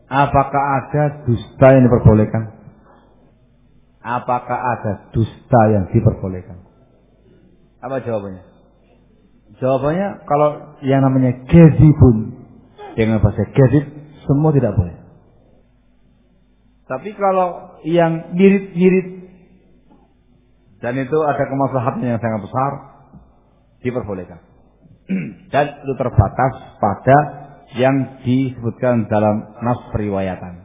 Apakah ada dusta yang diperbolehkan? Apakah ada dusta yang diperbolehkan? Apa jawabannya? Jawabannya kalau yang namanya kadzibun dengan bahasa kadzib semua tidak boleh. Tapi kalau yang mirip-mirip dan itu ada kemaslahatnya yang sangat besar diperbolehkan. Dan itu terbatas pada yang disebutkan dalam nas periwayatan.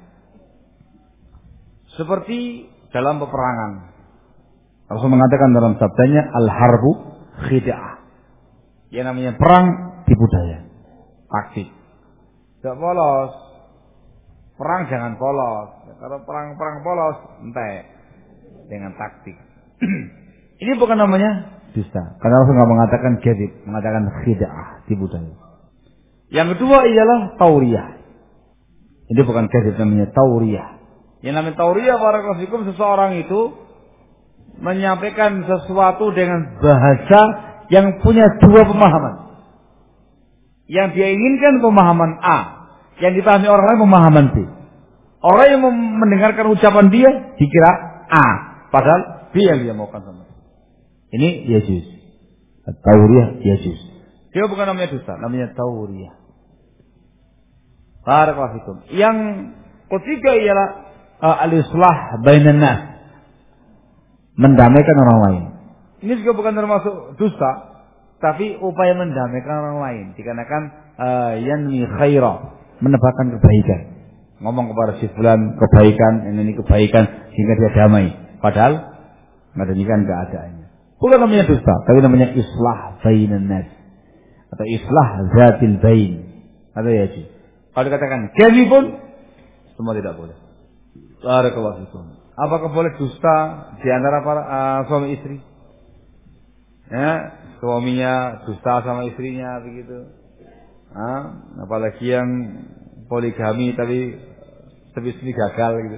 Seperti dalam peperangan. Rasul mengatakan dalam sabdanya al-harbu khid'ah. Yang namanya perang tipu daya, taktik. Tidak polos. Perang jangan polos. Kalau perang polos, entek dengan taktik. Ini bukan namanya dusta. Karena Rasul nggak mengatakan kadzib, mengatakan khid'ah, tipu daya. Yang kedua ialah tauriyah. Ini bukan kadzib, namanya tauriyah. Yang namanya tauriyah barakallahu fikum, seseorang itu menyampaikan sesuatu dengan bahasa yang punya dua pemahaman. Yang dia inginkan pemahaman A, yang dipahami orang lain pemahaman B. Orang yang mendengarkan ucapan dia dikira A, padahal B yang dia maukan sama. Ini yajuz. Tauriyah yajuz. Dia bukan namanya dusta, namanya tauriyah. Barakallahu fikum. Yang ketiga ialah al-islah bainan nas. Mendamaikan orang lain. Ini juga bukan termasuk dusta, tapi upaya mendamaikan orang lain dikarenakan yanmi khaira, menebarkan kebaikan. Ngomong kepada si fulan kebaikan, ini kebaikan sehingga dia damai. Padahal enggak demikian keadaannya. Bukan namanya dusta, tapi namanya islah bainan nas atau islah zatil bain. Atau ya sih. Kalau dikatakan kadzibun, semua tidak boleh. Barakallahu fikum. Apakah boleh dusta di antara para suami istri? Ya, suaminya dusta sama istrinya begitu. Apalagi yang poligami tapi istri gagal gitu.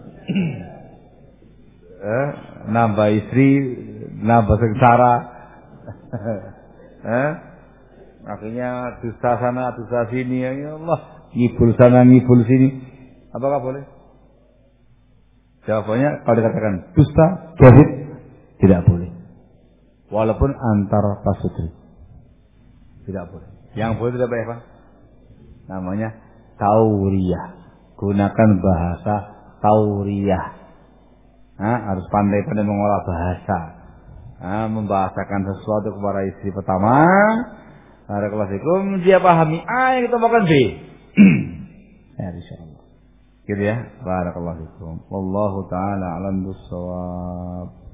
Nambah istri, nambah sengsara. Akhirnya dusta sana, dusta sini. Ya Allah, ngibul sana, ngibul sini. Apakah boleh? Jawabannya kalau dikatakan dusta, kadzib, tidak boleh. Walaupun antar pasutri. Tidak boleh. Yang boleh tidak apa? Namanya tauriyah. Gunakan bahasa tauriyah. Harus pandai-pandai mengolah bahasa. Membahasakan sesuatu kepada istri pertama. Barakallahu fikum, dia pahami A yang kita makan B. Ya, insyaallah. Gitu ya. Barakallahu fikum. Wallahu taala alam bissawab.